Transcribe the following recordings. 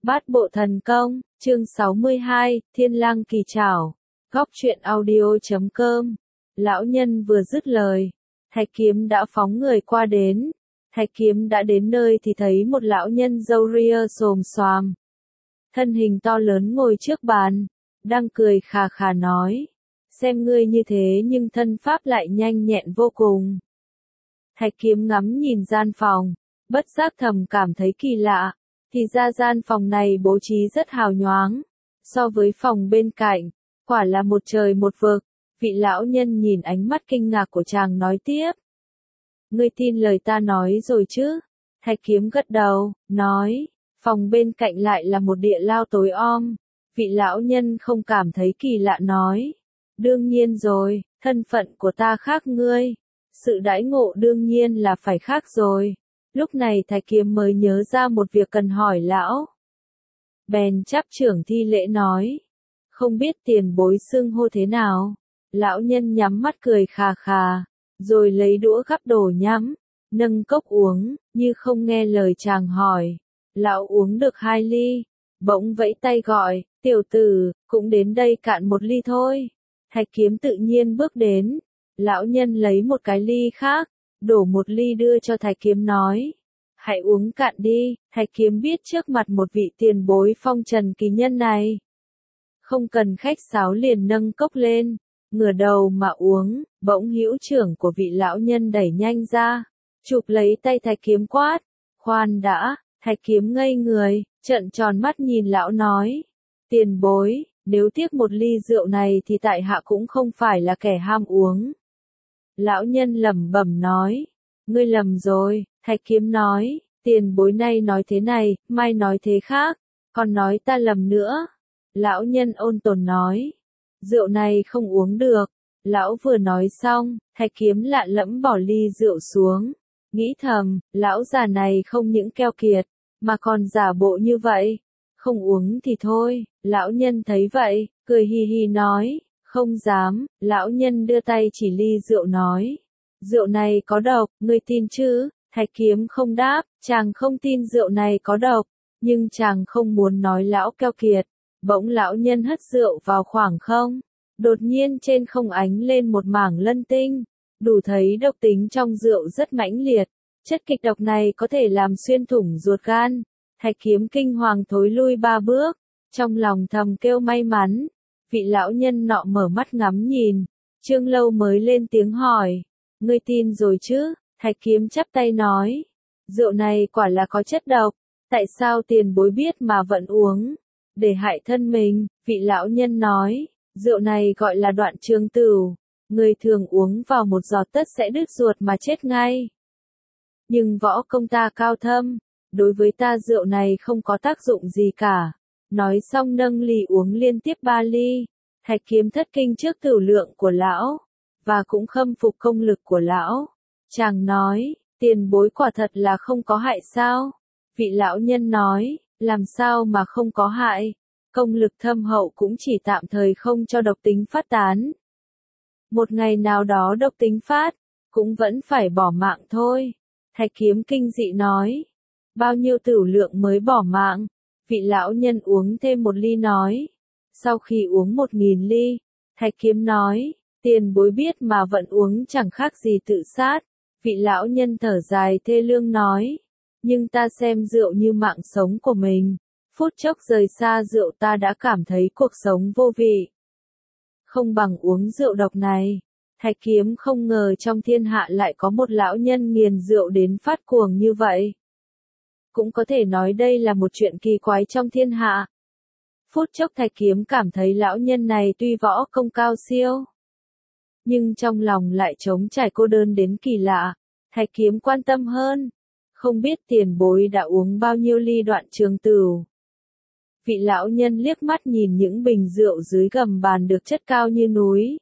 Bát bộ thần công, chương 62, Thiên lang kỳ trảo. Góc truyện audio.com. Lão nhân vừa dứt lời, Thạch Kiếm đã phóng người qua đến. Thạch Kiếm đã đến nơi thì thấy một lão nhân râu ria xồm xoàm. Thân hình to lớn ngồi trước bàn, đang cười khà khà nói. Xem ngươi như thế nhưng thân pháp lại nhanh nhẹn vô cùng. Thạch Kiếm ngắm nhìn gian phòng, bất giác thầm cảm thấy kỳ lạ. Thì ra gian phòng này bố trí rất hào nhoáng, so với phòng bên cạnh, quả là một trời một vực. Vị lão nhân nhìn ánh mắt kinh ngạc của chàng nói tiếp. Ngươi tin lời ta nói rồi chứ? Thạch Kiếm gật đầu, nói, phòng bên cạnh lại là một địa lao tối om. Vị lão nhân không cảm thấy kỳ lạ nói. Đương nhiên rồi, thân phận của ta khác ngươi. Sự đãi ngộ đương nhiên là phải khác rồi. Lúc này Thạch Kiếm mới nhớ ra một việc cần hỏi lão. Bèn chắp trưởng thi lễ nói. Không biết tiền bối xưng hô thế nào? Lão nhân nhắm mắt cười khà khà, rồi lấy đũa gắp đồ nhắm, nâng cốc uống, như không nghe lời chàng hỏi. Lão uống được 2 ly, bỗng vẫy tay gọi, tiểu tử, cũng đến đây cạn một ly thôi. Thạch Kiếm tự nhiên bước đến, lão nhân lấy một cái ly khác, đổ một ly đưa cho Thạch Kiếm nói. Hãy uống cạn đi. Thạch Kiếm biết trước mặt một vị tiền bối phong trần kỳ nhân này. Không cần khách sáo liền nâng cốc lên, ngửa đầu mà uống, bỗng hữu trưởng của vị lão nhân đẩy nhanh ra, chụp lấy tay Thạch Kiếm quát. Khoan đã. Thạch Kiếm ngây người, trợn tròn mắt nhìn lão nói. Tiền bối, nếu tiếc một ly rượu này thì tại hạ cũng không phải là kẻ ham uống. Lão nhân lẩm bẩm nói. Ngươi lầm rồi. Thạch Kiếm nói, tiền bối nay nói thế này, mai nói thế khác, còn nói ta lầm nữa. Lão nhân ôn tồn nói, rượu này không uống được. Lão vừa nói xong, Thạch Kiếm lạ lẫm bỏ ly rượu xuống, nghĩ thầm, lão già này không những keo kiệt, mà còn giả bộ như vậy. Không uống thì thôi. Lão nhân thấy vậy, cười hi hi nói, không dám. Lão nhân đưa tay chỉ ly rượu nói, rượu này có độc, ngươi tin chứ? Thạch Kiếm không đáp, chàng không tin rượu này có độc, nhưng chàng không muốn nói lão keo kiệt. Bỗng lão nhân hất rượu vào khoảng không, đột nhiên trên không ánh lên một mảng lân tinh, đủ thấy độc tính trong rượu rất mãnh liệt. Chất kịch độc này có thể làm xuyên thủng ruột gan. Thạch Kiếm kinh hoàng thối lui 3 bước, trong lòng thầm kêu may mắn. Vị lão nhân nọ mở mắt ngắm nhìn, Trương Lâu mới lên tiếng hỏi, ngươi tin rồi chứ? Thạch Kiếm chắp tay nói, rượu này quả là có chất độc, tại sao tiền bối biết mà vẫn uống? Để hại thân mình. Vị lão nhân nói, rượu này gọi là Đoạn Trường Tửu, người thường uống vào một giọt tất sẽ đứt ruột mà chết ngay. Nhưng võ công ta cao thâm, đối với ta rượu này không có tác dụng gì cả. Nói xong nâng ly uống liên tiếp 3 ly. Thạch Kiếm thất kinh trước tửu lượng của lão, và cũng khâm phục công lực của lão. Chàng nói, tiền bối quả thật là không có hại sao? Vị lão nhân nói, làm sao mà không có hại? Công lực thâm hậu cũng chỉ tạm thời không cho độc tính phát tán. Một ngày nào đó độc tính phát, cũng vẫn phải bỏ mạng thôi. Thạch Kiếm kinh dị nói, bao nhiêu tửu lượng mới bỏ mạng? Vị lão nhân uống thêm một ly nói, sau khi uống 1000 ly, Thạch Kiếm nói, tiền bối biết mà vẫn uống chẳng khác gì tự sát. Vị lão nhân thở dài thê lương nói, nhưng ta xem rượu như mạng sống của mình, phút chốc rời xa rượu ta đã cảm thấy cuộc sống vô vị. Không bằng uống rượu độc này. Thạch Kiếm không ngờ trong thiên hạ lại có một lão nhân nghiền rượu đến phát cuồng như vậy. Cũng có thể nói đây là một chuyện kỳ quái trong thiên hạ. Phút chốc Thạch Kiếm cảm thấy lão nhân này tuy võ công cao siêu, nhưng trong lòng lại trống trải cô đơn đến kỳ lạ. Thạch Kiếm quan tâm hơn, không biết tiền bối đã uống bao nhiêu ly Đoạn Trường Tửu. Vị lão nhân liếc mắt nhìn những bình rượu dưới gầm bàn được chất cao như núi.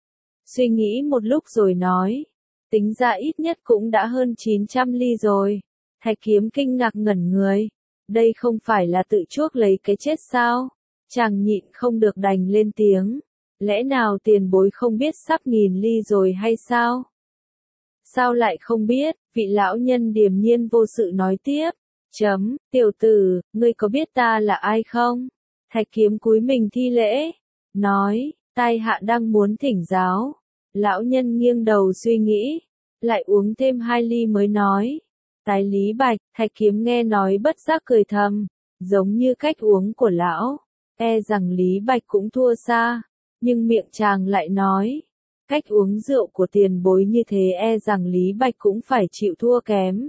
Suy nghĩ một lúc rồi nói, tính ra ít nhất cũng đã hơn 900 ly rồi. Thạch Kiếm kinh ngạc ngẩn người, đây không phải là tự chuốc lấy cái chết sao? Chàng nhịn không được đành lên tiếng, lẽ nào tiền bối không biết sắp 1000 ly rồi hay sao? Sao lại không biết? Vị lão nhân điềm nhiên vô sự nói tiếp, Tiểu tử, ngươi có biết ta là ai không? Thạch Kiếm cúi mình thi lễ, nói, tai hạ đang muốn thỉnh giáo. Lão nhân nghiêng đầu suy nghĩ, lại uống thêm 2 ly mới nói, Tài Lý Bạch. Thạch Kiếm nghe nói bất giác cười thầm, giống như cách uống của lão, e rằng Lý Bạch cũng thua xa, nhưng miệng chàng lại nói, cách uống rượu của tiền bối như thế e rằng Lý Bạch cũng phải chịu thua kém.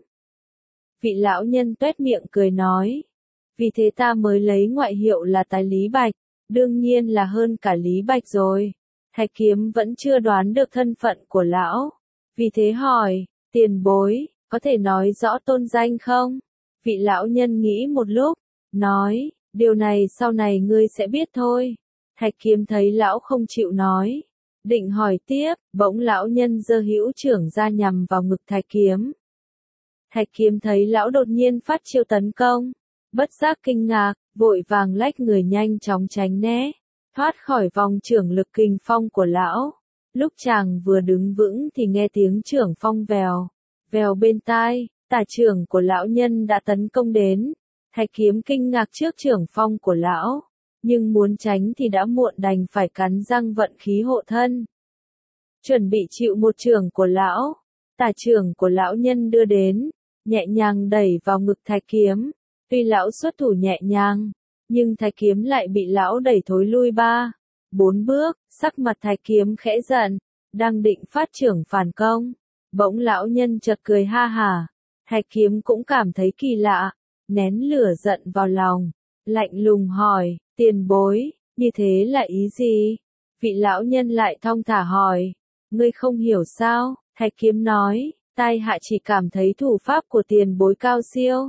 Vị lão nhân tuét miệng cười nói, vì thế ta mới lấy ngoại hiệu là Tài Lý Bạch, đương nhiên là hơn cả Lý Bạch rồi. Thạch Kiếm vẫn chưa đoán được thân phận của lão, vì thế hỏi, tiền bối, có thể nói rõ tôn danh không? Vị lão nhân nghĩ một lúc, nói, điều này sau này ngươi sẽ biết thôi. Thạch Kiếm thấy lão không chịu nói, định hỏi tiếp, bỗng lão nhân giơ hữu trưởng ra nhằm vào ngực Thạch Kiếm. Thạch Kiếm thấy lão đột nhiên phát chiêu tấn công, bất giác kinh ngạc, vội vàng lách người nhanh chóng tránh né, thoát khỏi vòng trưởng lực kình phong của lão. Lúc chàng vừa đứng vững thì nghe tiếng trưởng phong vèo, vèo bên tai, tả trưởng của lão nhân đã tấn công đến. Thạch Kiếm kinh ngạc trước trưởng phong của lão, nhưng muốn tránh thì đã muộn, đành phải cắn răng vận khí hộ thân. Chuẩn bị chịu một trưởng của lão, tả trưởng của lão nhân đưa đến, nhẹ nhàng đẩy vào ngực Thạch Kiếm. Tuy lão xuất thủ nhẹ nhàng, nhưng Thạch Kiếm lại bị lão đẩy thối lui 3-4 bước, sắc mặt Thạch Kiếm khẽ giận, đang định phát trưởng phản công. Bỗng lão nhân chợt cười ha hả, Thạch Kiếm cũng cảm thấy kỳ lạ, nén lửa giận vào lòng, lạnh lùng hỏi, tiền bối, như thế là ý gì? Vị lão nhân lại thong thả hỏi, ngươi không hiểu sao? Thạch Kiếm nói, tai hạ chỉ cảm thấy thủ pháp của tiền bối cao siêu.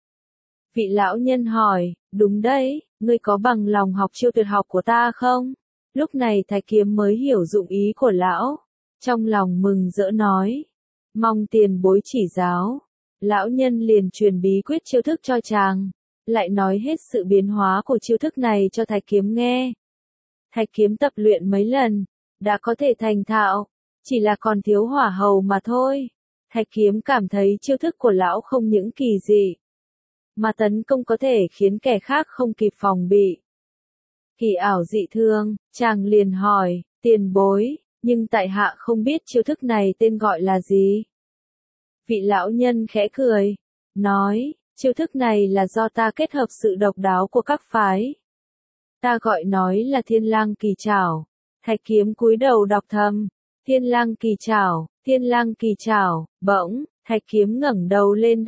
Vị lão nhân hỏi, đúng đấy, ngươi có bằng lòng học chiêu tuyệt học của ta không? Lúc này Thạch Kiếm mới hiểu dụng ý của lão, trong lòng mừng rỡ nói, mong tiền bối chỉ giáo. Lão nhân liền truyền bí quyết chiêu thức cho chàng, lại nói hết sự biến hóa của chiêu thức này cho Thạch Kiếm nghe. Thạch Kiếm tập luyện mấy lần, đã có thể thành thạo, chỉ là còn thiếu hỏa hầu mà thôi. Thạch Kiếm cảm thấy chiêu thức của lão không những kỳ dị, mà tấn công có thể khiến kẻ khác không kịp phòng bị. Kỳ ảo dị thương, chàng liền hỏi, tiền bối, nhưng tại hạ không biết chiêu thức này tên gọi là gì? Vị lão nhân khẽ cười, nói, chiêu thức này là do ta kết hợp sự độc đáo của các phái. Ta gọi nói là Thiên Lang Kỳ Trảo. Thạch Kiếm cúi đầu đọc thầm, Thiên Lang Kỳ Trảo, Thiên Lang Kỳ Trảo. Bỗng, Thạch Kiếm ngẩng đầu lên,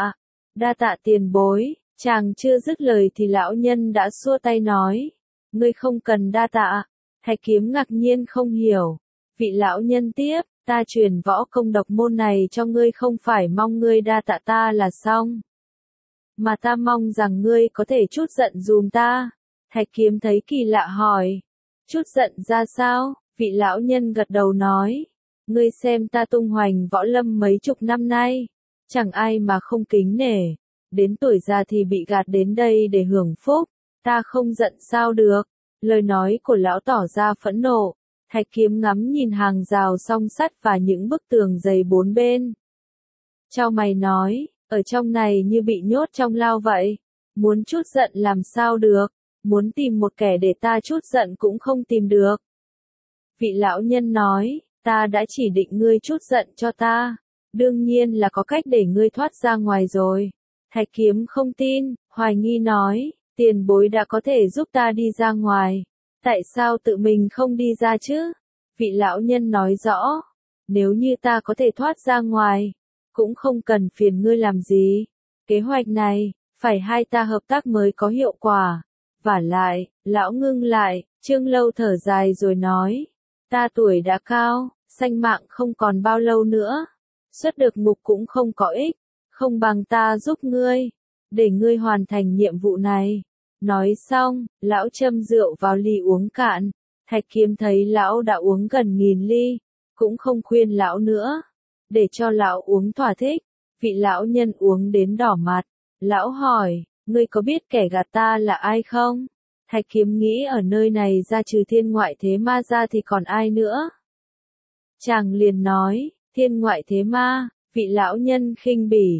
đa tạ tiền bối. Chàng chưa dứt lời thì lão nhân đã xua tay nói, ngươi không cần đa tạ. Thạch Kiếm ngạc nhiên không hiểu. Vị lão nhân tiếp, ta truyền võ công độc môn này cho ngươi không phải mong ngươi đa tạ ta là xong, mà ta mong rằng ngươi có thể chút giận dùm ta. Thạch Kiếm thấy kỳ lạ hỏi, chút giận ra sao? Vị lão nhân gật đầu nói, ngươi xem ta tung hoành võ lâm mấy chục năm nay, chẳng ai mà không kính nể, đến tuổi già thì bị gạt đến đây để hưởng phúc, ta không giận sao được? Lời nói của lão tỏ ra phẫn nộ. Thạch Kiếm ngắm nhìn hàng rào song sắt và những bức tường dày bốn bên, chau mày nói, ở trong này như bị nhốt trong lao vậy, muốn chút giận làm sao được, muốn tìm một kẻ để ta chút giận cũng không tìm được. Vị lão nhân nói, ta đã chỉ định ngươi chút giận cho ta, đương nhiên là có cách để ngươi thoát ra ngoài rồi. Thạch Kiếm không tin, hoài nghi nói, tiền bối đã có thể giúp ta đi ra ngoài, tại sao tự mình không đi ra chứ? Vị lão nhân nói rõ, nếu như ta có thể thoát ra ngoài, cũng không cần phiền ngươi làm gì. Kế hoạch này, phải hai ta hợp tác mới có hiệu quả. Vả lại, lão ngưng lại, Trương Lâu thở dài rồi nói, ta tuổi đã cao, sanh mạng không còn bao lâu nữa, xuất được ngục cũng không có ích, không bằng ta giúp ngươi, để ngươi hoàn thành nhiệm vụ này. Nói xong, lão châm rượu vào ly uống cạn. Thạch Kiếm thấy lão đã uống gần 1000 ly, cũng không khuyên lão nữa, để cho lão uống thỏa thích. Vị lão nhân uống đến đỏ mặt, lão hỏi, ngươi có biết kẻ gạt ta là ai không? Thạch Kiếm nghĩ ở nơi này ra trừ Thiên Ngoại Thế Ma ra thì còn ai nữa? Chàng liền nói, Thiên Ngoại Thế Ma. Vị lão nhân khinh bỉ,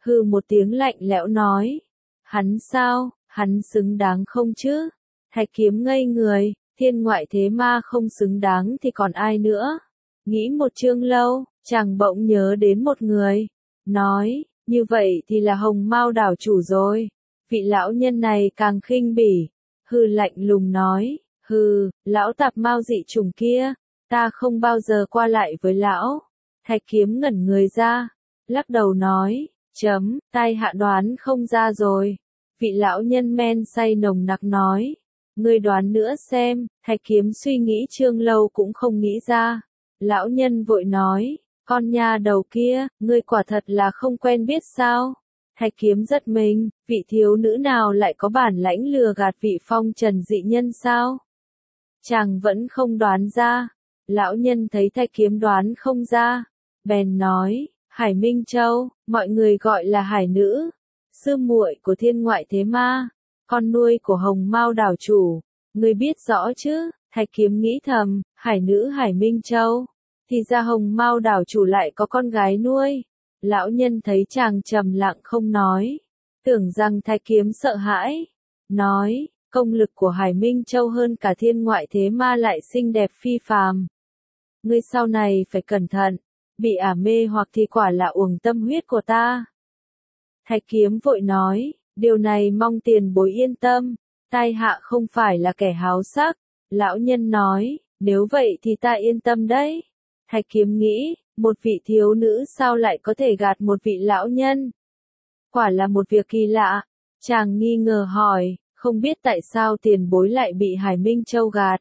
Hừ một tiếng lạnh lẽo nói. Hắn sao, hắn xứng đáng không chứ? Thạch Kiếm ngây người, thiên ngoại thế ma không xứng đáng thì còn ai nữa? Nghĩ một chương lâu, chàng bỗng nhớ đến một người. Nói, như vậy thì là Hồng Mao đảo chủ rồi. Vị lão nhân này càng khinh bỉ. Hừ lạnh lùng nói, hừ, lão tạp Mao dị chủng kia, ta không bao giờ qua lại với lão. Thạch Kiếm ngẩn người ra, lắc đầu nói, tai hạ đoán không ra rồi. Vị lão nhân men say nồng nặc nói, ngươi đoán nữa xem. Thạch Kiếm suy nghĩ chương lâu cũng không nghĩ ra. Lão nhân vội nói, con nha đầu kia, ngươi quả thật là không quen biết sao? Thạch Kiếm giật mình, vị thiếu nữ nào lại có bản lãnh lừa gạt vị phong trần dị nhân sao? Chàng vẫn không đoán ra. Lão nhân thấy Thạch Kiếm đoán không ra, bèn nói, Hải Minh Châu, mọi người gọi là Hải nữ, sư muội của thiên ngoại thế ma, con nuôi của Hồng Mao đảo chủ, ngươi biết rõ chứ? Thạch Kiếm nghĩ thầm, Hải nữ Hải Minh Châu, thì ra Hồng Mao đảo chủ lại có con gái nuôi. Lão nhân thấy chàng trầm lặng không nói, tưởng rằng Thạch Kiếm sợ hãi, nói, công lực của Hải Minh Châu hơn cả thiên ngoại thế ma lại xinh đẹp phi phàm. Ngươi sau này phải cẩn thận, bị ả mê hoặc thì quả là uổng tâm huyết của ta. Thạch Kiếm vội nói, điều này mong tiền bối yên tâm, tai hạ không phải là kẻ háo sắc. Lão nhân nói, nếu vậy thì ta yên tâm đấy. Thạch Kiếm nghĩ, một vị thiếu nữ sao lại có thể gạt một vị lão nhân? Quả là một việc kỳ lạ. Chàng nghi ngờ hỏi, không biết tại sao tiền bối lại bị Hải Minh Châu gạt.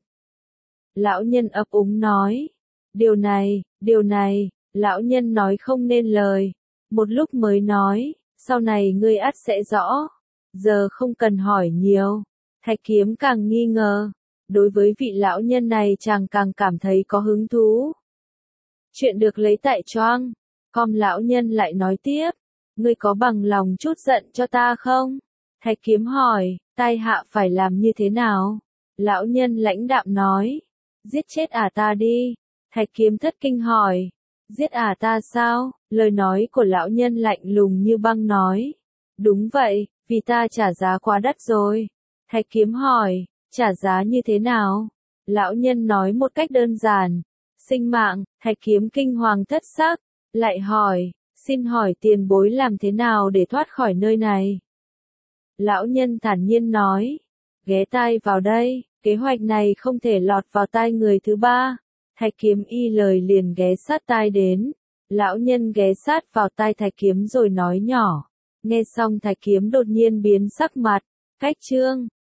Lão nhân ấp úng nói, điều này, lão nhân nói không nên lời. Một lúc mới nói, sau này ngươi ắt sẽ rõ. Giờ không cần hỏi nhiều. Thạch Kiếm càng nghi ngờ. Đối với vị lão nhân này chàng càng cảm thấy có hứng thú. Chuyện được lấy tại Choang. Com lão nhân lại nói tiếp. Ngươi có bằng lòng chút giận cho ta không? Thạch Kiếm hỏi, tai hạ phải làm như thế nào? Lão nhân lãnh đạm nói, giết chết ả ta đi. Thạch Kiếm thất kinh hỏi, giết ả ta sao? Lời nói của lão nhân lạnh lùng như băng nói, đúng vậy, vì ta trả giá quá đắt rồi. Thạch Kiếm hỏi, trả giá như thế nào? Lão nhân nói một cách đơn giản, sinh mạng. Thạch Kiếm kinh hoàng thất sắc, lại hỏi, xin hỏi tiền bối làm thế nào để thoát khỏi nơi này? Lão nhân thản nhiên nói, ghé tai vào đây, kế hoạch này không thể lọt vào tai người thứ ba. Thạch Kiếm y lời liền ghé sát tai đến. Lão nhân ghé sát vào tai Thạch Kiếm rồi nói nhỏ. Nghe xong Thạch Kiếm đột nhiên biến sắc mặt. Cách chương